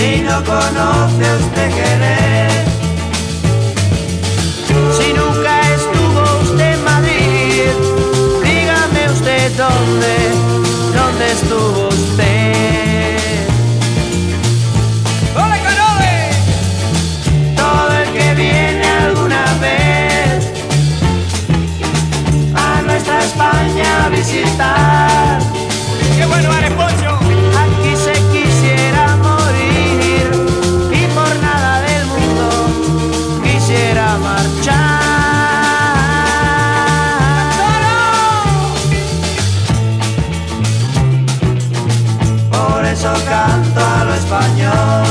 si no conoce usted querer. Si nunca estuvo usted en Madrid, dígame usted dónde estuvo usted. ¡Ole, canole! Todo el que viene alguna vez a nuestra España a visitar, ¡Qué bueno eres, Poncho! aquí se quisiera morir y por nada del mundo quisiera marchar. Por eso canto a lo español.